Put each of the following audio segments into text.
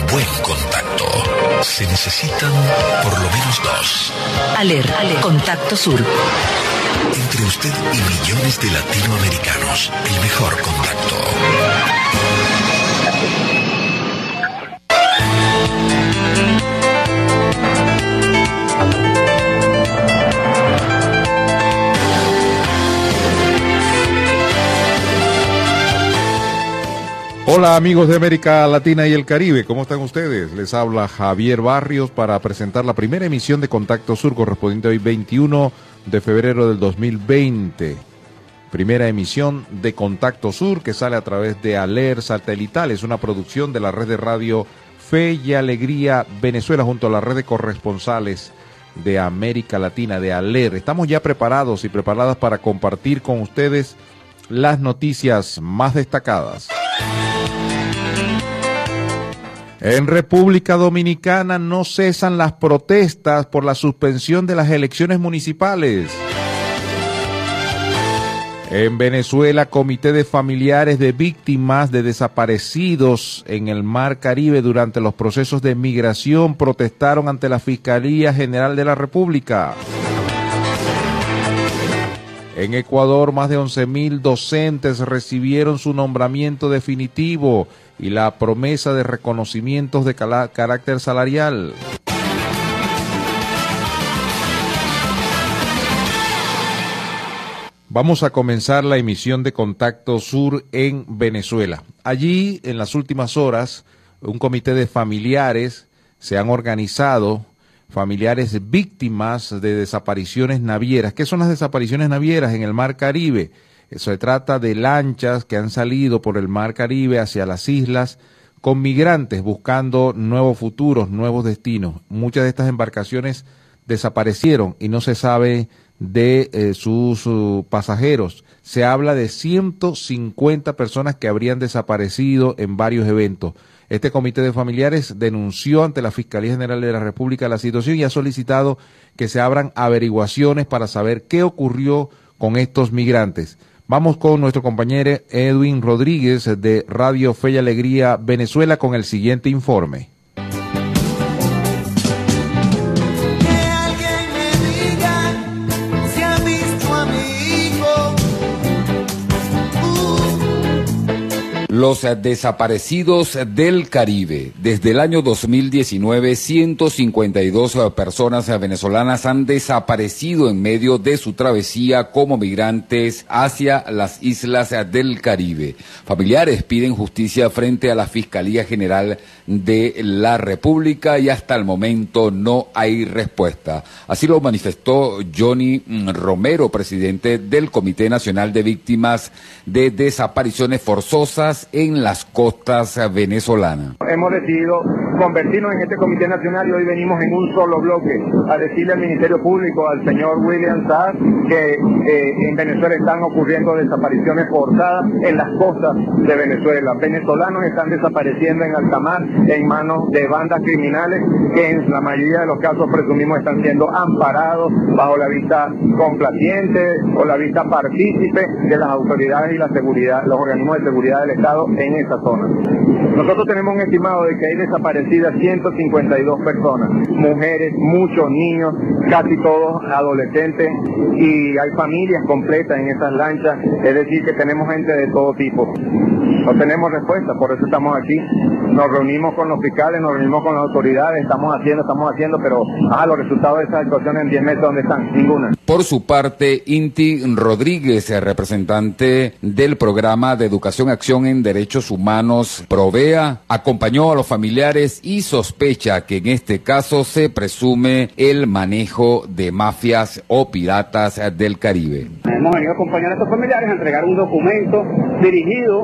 buen contacto. Se necesitan por lo menos dos. ALER, Contacto Sur. Entre usted y millones de latinoamericanos, el mejor contacto. Hola amigos de América Latina y el Caribe, ¿cómo están ustedes? Les habla Javier Barrios para presentar la primera emisión de Contacto Sur correspondiente hoy 21 de febrero del 2020. Primera emisión de Contacto Sur que sale a través de ALER Satelital, es una producción de la red de radio Fe y Alegría Venezuela junto a la red de corresponsales de América Latina de ALER. Estamos ya preparados y preparadas para compartir con ustedes las noticias más destacadas. En República Dominicana no cesan las protestas por la suspensión de las elecciones municipales. En Venezuela, comité de familiares de víctimas de desaparecidos en el Mar Caribe durante los procesos de migración protestaron ante la Fiscalía General de la República. En Ecuador, más de 11.000 docentes recibieron su nombramiento definitivo y la promesa de reconocimientos de carácter salarial. Vamos a comenzar la emisión de Contacto Sur en Venezuela. Allí, en las últimas horas, un comité de familiares se han organizado, familiares víctimas de desapariciones navieras. ¿Qué son las desapariciones navieras en el Mar Caribe? Se trata de lanchas que han salido por el Mar Caribe hacia las islas con migrantes buscando nuevos futuros, nuevos destinos. Muchas de estas embarcaciones desaparecieron y no se sabe de sus pasajeros. Se habla de 150 personas que habrían desaparecido en varios eventos. Este comité de familiares denunció ante la Fiscalía General de la República la situación y ha solicitado que se abran averiguaciones para saber qué ocurrió con estos migrantes. Vamos con nuestro compañero Edwin Rodríguez de Radio Fe y Alegría Venezuela con el siguiente informe. Los desaparecidos del Caribe. Desde el año 2019, 152 personas venezolanas han desaparecido en medio de su travesía como migrantes hacia las islas del Caribe. Familiares piden justicia frente a la Fiscalía General de la República y hasta el momento no hay respuesta. Así lo manifestó Johnny Romero, presidente del Comité Nacional de Víctimas de Desapariciones Forzosas en las costas venezolanas. Hemos decidido convertirnos en este Comité Nacional y hoy venimos en un solo bloque a decirle al Ministerio Público, al señor William Saab, que en Venezuela están ocurriendo desapariciones forzadas en las costas de Venezuela. Venezolanos están desapareciendo en alta mar en manos de bandas criminales que en la mayoría de los casos presumimos están siendo amparados bajo la vista complaciente o la vista partícipe de las autoridades y la seguridad, los organismos de seguridad del Estado en esa zona. Nosotros tenemos un estimado de que hay desaparecidas 152 personas, mujeres, muchos niños, casi todos adolescentes, y hay familias completas en esas lanchas, es decir que tenemos gente de todo tipo. No tenemos respuesta, por eso estamos aquí. Nos reunimos con los fiscales, nos reunimos con las autoridades, estamos haciendo, pero los resultados de esas actuaciones en 10 meses, ¿dónde están? Ninguna. Por su parte, Inti Rodríguez, representante del Programa de Educación Acción en Derechos Humanos Provea, acompañó a los familiares y sospecha que en este caso se presume el manejo de mafias o piratas del Caribe. Hemos venido a acompañar a estos familiares a entregar un documento dirigido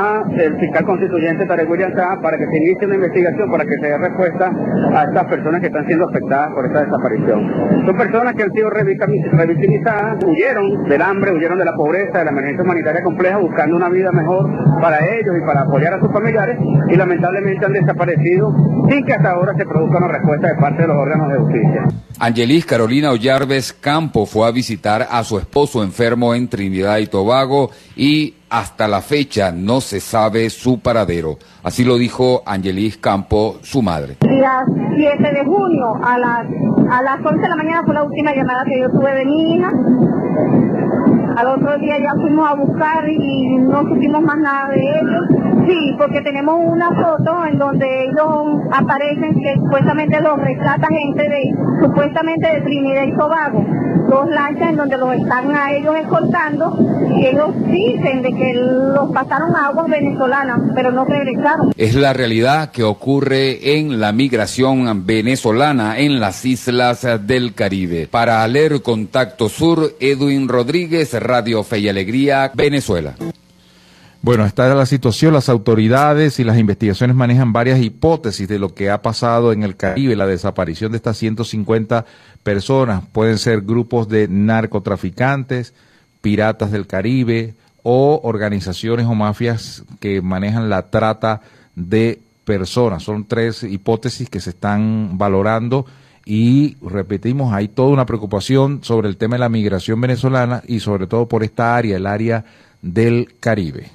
al fiscal constituyente Tarek William Saab para que se inicie una investigación, para que se dé respuesta a estas personas que están siendo afectadas por esta desaparición. Son personas que han sido revictimizadas, huyeron del hambre, huyeron de la pobreza, de la emergencia humanitaria compleja, buscando una vida mejor para ellos y para apoyar a sus familiares, y lamentablemente han desaparecido sin que hasta ahora se produzca una respuesta de parte de los órganos de justicia. Angelis Carolina Ollarves Campo fue a visitar a su esposo enfermo en Trinidad y Tobago y Hasta la fecha no se sabe su paradero. Así lo dijo Angelis Campo, su madre. Día 7 de junio a las 11 de la mañana fue la última llamada que yo tuve de mi hija. Al otro día ya fuimos a buscar y no supimos más nada de ellos. Sí, porque tenemos una foto en donde ellos aparecen que supuestamente los rescata gente supuestamente de Trinidad y Tobago. 2 lanchas en donde los están a ellos escoltando y ellos dicen de que los pasaron a aguas venezolanas, pero no regresaron. Es la realidad que ocurre en la migración venezolana en las islas del Caribe. Para ALER Contacto Sur, Edwin Rodríguez, Radio Fe y Alegría, Venezuela. Bueno, esta es la situación. Las autoridades y las investigaciones manejan varias hipótesis de lo que ha pasado en el Caribe, la desaparición de estas 150 personas. Pueden ser grupos de narcotraficantes, piratas del Caribe o organizaciones o mafias que manejan la trata de personas. Son 3 hipótesis que se están valorando y, repetimos, hay toda una preocupación sobre el tema de la migración venezolana y sobre todo por esta área, el área del Caribe.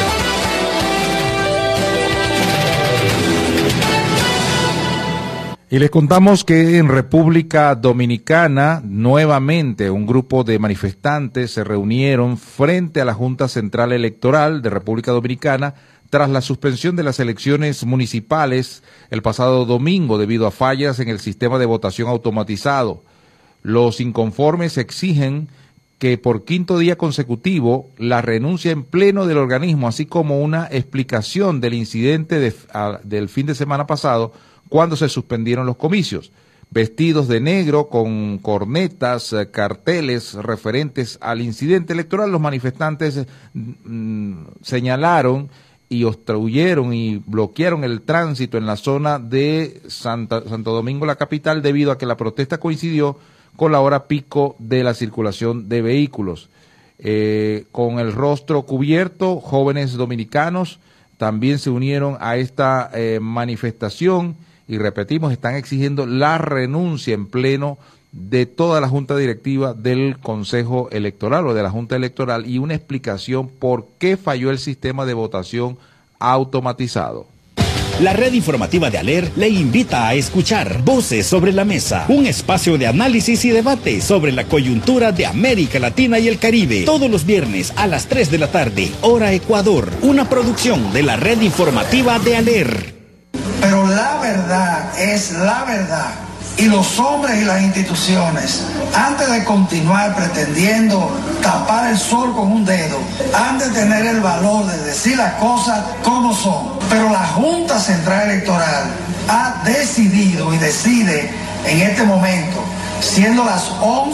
Y les contamos que en República Dominicana, nuevamente, un grupo de manifestantes se reunieron frente a la Junta Central Electoral de República Dominicana tras la suspensión de las elecciones municipales el pasado domingo debido a fallas en el sistema de votación automatizado. Los inconformes exigen que por 5º día consecutivo la renuncia en pleno del organismo, así como una explicación del incidente del fin de semana pasado, cuando se suspendieron los comicios. Vestidos de negro, con cornetas, carteles referentes al incidente electoral, los manifestantes señalaron y obstruyeron y bloquearon el tránsito en la zona de Santo Domingo, la capital, debido a que la protesta coincidió con la hora pico de la circulación de vehículos. Con el rostro cubierto, jóvenes dominicanos también se unieron a esta manifestación. Y repetimos, están exigiendo la renuncia en pleno de toda la Junta Directiva del Consejo Electoral o de la Junta Electoral y una explicación por qué falló el sistema de votación automatizado. La red informativa de ALER le invita a escuchar Voces sobre la Mesa, un espacio de análisis y debate sobre la coyuntura de América Latina y el Caribe, todos los viernes a las 3 de la tarde, hora Ecuador, una producción de la red informativa de ALER. Pero la verdad es la verdad. Y los hombres y las instituciones, antes de continuar pretendiendo tapar el sol con un dedo, han de tener el valor de decir las cosas como son. Pero la Junta Central Electoral ha decidido y decide en este momento, siendo las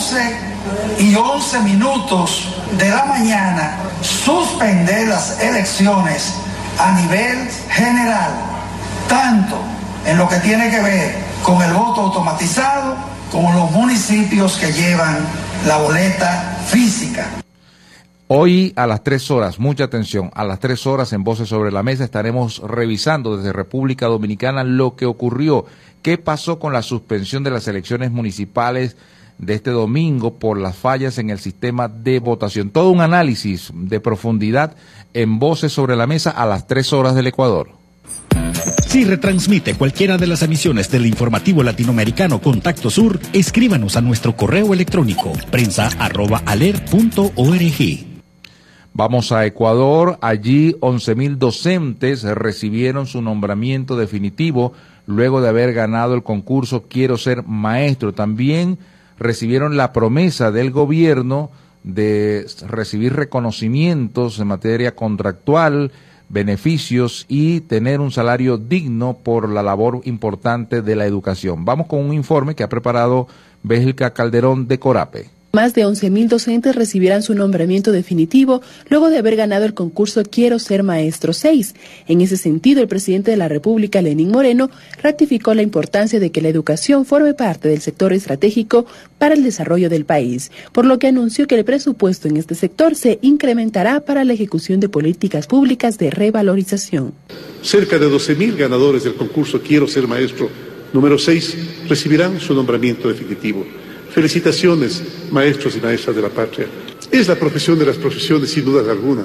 11:11 de la mañana, suspender las elecciones a nivel general, tanto en lo que tiene que ver con el voto automatizado, como los municipios que llevan la boleta física. Hoy a las 3 horas, mucha atención, a las 3 horas en Voces sobre la Mesa estaremos revisando desde República Dominicana lo que ocurrió, qué pasó con la suspensión de las elecciones municipales de este domingo por las fallas en el sistema de votación. Todo un análisis de profundidad en Voces sobre la Mesa a las 3 horas del Ecuador. Si retransmite cualquiera de las emisiones del informativo latinoamericano Contacto Sur, escríbanos a nuestro correo electrónico prensa@aler.org. Vamos a Ecuador. Allí 11.000 docentes recibieron su nombramiento definitivo luego de haber ganado el concurso Quiero Ser Maestro. También recibieron la promesa del gobierno de recibir reconocimientos en materia contractual, beneficios y tener un salario digno por la labor importante de la educación. Vamos con un informe que ha preparado Bélgica Calderón de Corape. Más de 11.000 docentes recibirán su nombramiento definitivo luego de haber ganado el concurso Quiero Ser Maestro 6. En ese sentido, el presidente de la República, Lenín Moreno, ratificó la importancia de que la educación forme parte del sector estratégico para el desarrollo del país, por lo que anunció que el presupuesto en este sector se incrementará para la ejecución de políticas públicas de revalorización. Cerca de 12.000 ganadores del concurso Quiero Ser Maestro número 6 recibirán su nombramiento definitivo. Felicitaciones, maestros y maestras de la patria. Es la profesión de las profesiones, sin duda alguna,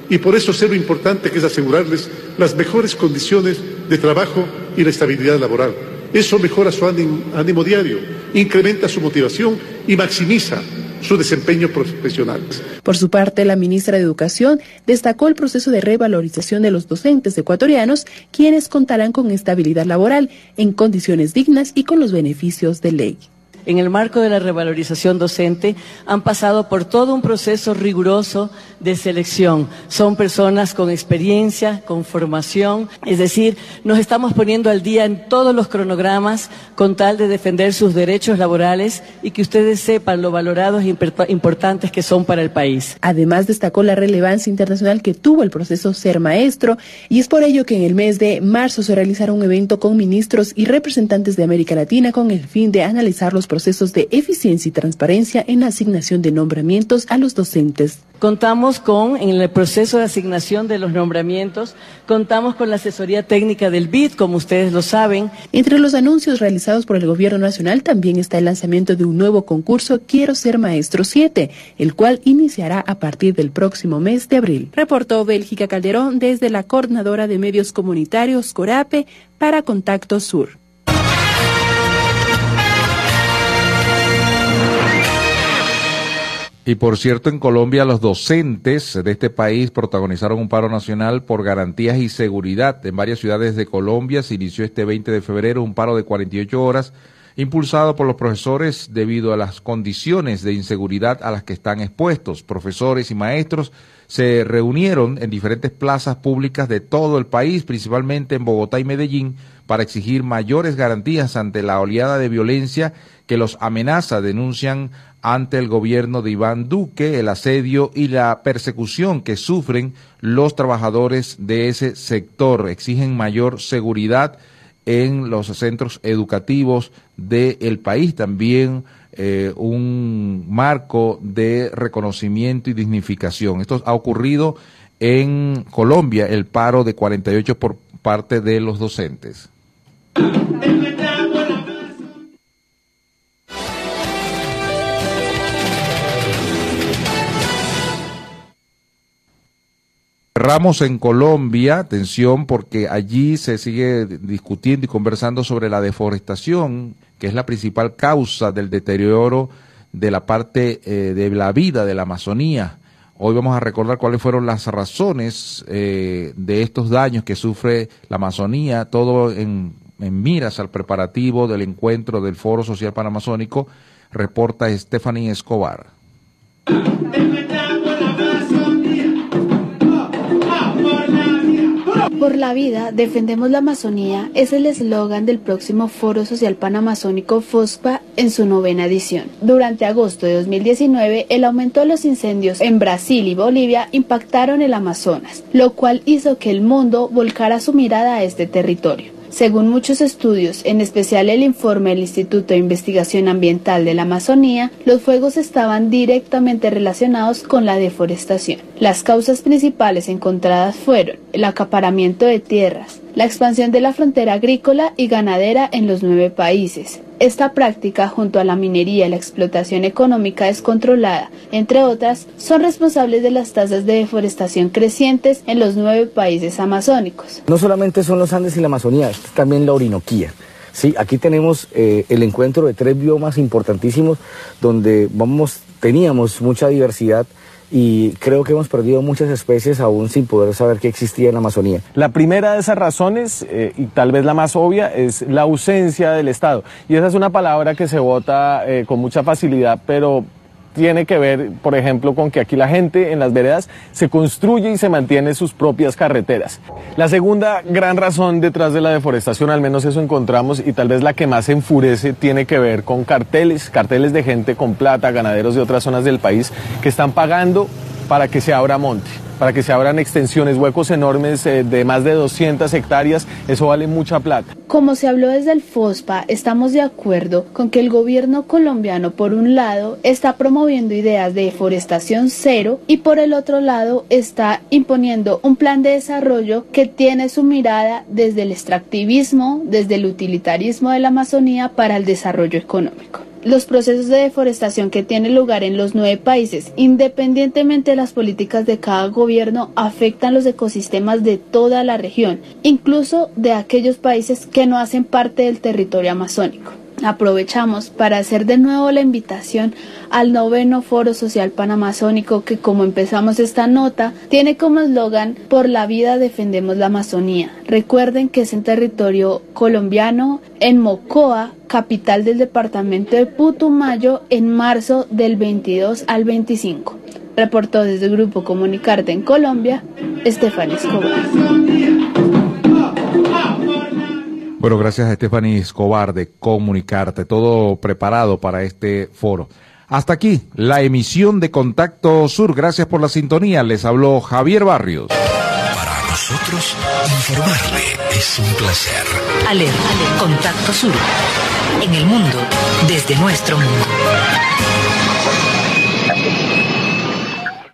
y por eso sé lo importante que es asegurarles las mejores condiciones de trabajo y la estabilidad laboral. Eso mejora su ánimo diario, incrementa su motivación y maximiza su desempeño profesional. Por su parte, la ministra de Educación destacó el proceso de revalorización de los docentes ecuatorianos, quienes contarán con estabilidad laboral, en condiciones dignas y con los beneficios de ley. En el marco de la revalorización docente, han pasado por todo un proceso riguroso de selección. Son personas con experiencia, con formación, es decir, nos estamos poniendo al día en todos los cronogramas con tal de defender sus derechos laborales y que ustedes sepan lo valorados e importantes que son para el país. Además, destacó la relevancia internacional que tuvo el proceso Ser Maestro, y es por ello que en el mes de marzo se realizará un evento con ministros y representantes de América Latina con el fin de analizar los procesos de eficiencia y transparencia en la asignación de nombramientos a los docentes. Contamos en el proceso de asignación de los nombramientos, contamos con la asesoría técnica del BID, como ustedes lo saben. Entre los anuncios realizados por el Gobierno Nacional también está el lanzamiento de un nuevo concurso Quiero Ser Maestro 7, el cual iniciará a partir del próximo mes de abril. Reportó Bélgica Calderón desde la Coordinadora de Medios Comunitarios, CORAPE, para Contacto Sur. Y por cierto, en Colombia los docentes de este país protagonizaron un paro nacional por garantías y seguridad. En varias ciudades de Colombia se inició este 20 de febrero un paro de 48 horas impulsado por los profesores debido a las condiciones de inseguridad a las que están expuestos. Profesores y maestros se reunieron en diferentes plazas públicas de todo el país, principalmente en Bogotá y Medellín, para exigir mayores garantías ante la oleada de violencia que los amenaza. Denuncian ante el gobierno de Iván Duque el asedio y la persecución que sufren los trabajadores de ese sector. Exigen mayor seguridad en los centros educativos del país, también un marco de reconocimiento y dignificación. Esto ha ocurrido en Colombia, el paro de 48 por parte de los docentes. Cerramos en Colombia, atención, porque allí se sigue discutiendo y conversando sobre la deforestación, que es la principal causa del deterioro de la parte de la vida de la Amazonía. Hoy vamos a recordar cuáles fueron las razones de estos daños que sufre la Amazonía, todo en miras al preparativo del encuentro del Foro Social Panamazónico, reporta Stephanie Escobar. Por la vida, defendemos la Amazonía es el eslogan del próximo Foro Social Panamazónico FOSPA en su 9ª edición. Durante agosto de 2019, el aumento de los incendios en Brasil y Bolivia impactaron el Amazonas, lo cual hizo que el mundo volcara su mirada a este territorio. Según muchos estudios, en especial el informe del Instituto de Investigación Ambiental de la Amazonía, los fuegos estaban directamente relacionados con la deforestación. Las causas principales encontradas fueron el acaparamiento de tierras, la expansión de la frontera agrícola y ganadera en los 9 países. Esta práctica, junto a la minería y la explotación económica descontrolada, entre otras, son responsables de las tasas de deforestación crecientes en los 9 países amazónicos. No solamente son los Andes y la Amazonía, es también la Orinoquía. Sí, aquí tenemos el encuentro de 3 biomas importantísimos donde teníamos mucha diversidad, y creo que hemos perdido muchas especies aún sin poder saber que existía en la Amazonía. La primera de esas razones, y tal vez la más obvia, es la ausencia del Estado. Y esa es una palabra que se bota con mucha facilidad, pero tiene que ver, por ejemplo, con que aquí la gente en las veredas se construye y se mantiene sus propias carreteras. La segunda gran razón detrás de la deforestación, al menos eso encontramos, y tal vez la que más enfurece, tiene que ver con carteles de gente con plata, ganaderos de otras zonas del país, que están pagando para que se abra monte, para que se abran extensiones, huecos enormes de más de 200 hectáreas, eso vale mucha plata. Como se habló desde el FOSPA, estamos de acuerdo con que el gobierno colombiano, por un lado, está promoviendo ideas de deforestación cero y por el otro lado está imponiendo un plan de desarrollo que tiene su mirada desde el extractivismo, desde el utilitarismo de la Amazonía para el desarrollo económico. los procesos de deforestación que tienen lugar en los 9 países, independientemente de las políticas de cada gobierno, afectan los ecosistemas de toda la región, incluso de aquellos países que no hacen parte del territorio amazónico. Aprovechamos para hacer de nuevo la invitación al 9º Foro Social Panamazónico, que, como empezamos esta nota, tiene como eslogan: por la vida defendemos la Amazonía. Recuerden que es en territorio colombiano, en Mocoa, capital del departamento de Putumayo, en marzo del 22 al 25. Reportó desde el Grupo Comunicarte en Colombia, Stephanie Escobar. Bueno, gracias a Stephanie Escobar de Comunicarte, todo preparado para este foro. Hasta aquí la emisión de Contacto Sur. Gracias por la sintonía. Les habló Javier Barrios. Para nosotros, informarle es un placer. ALER, Contacto Sur. En el mundo, desde nuestro mundo.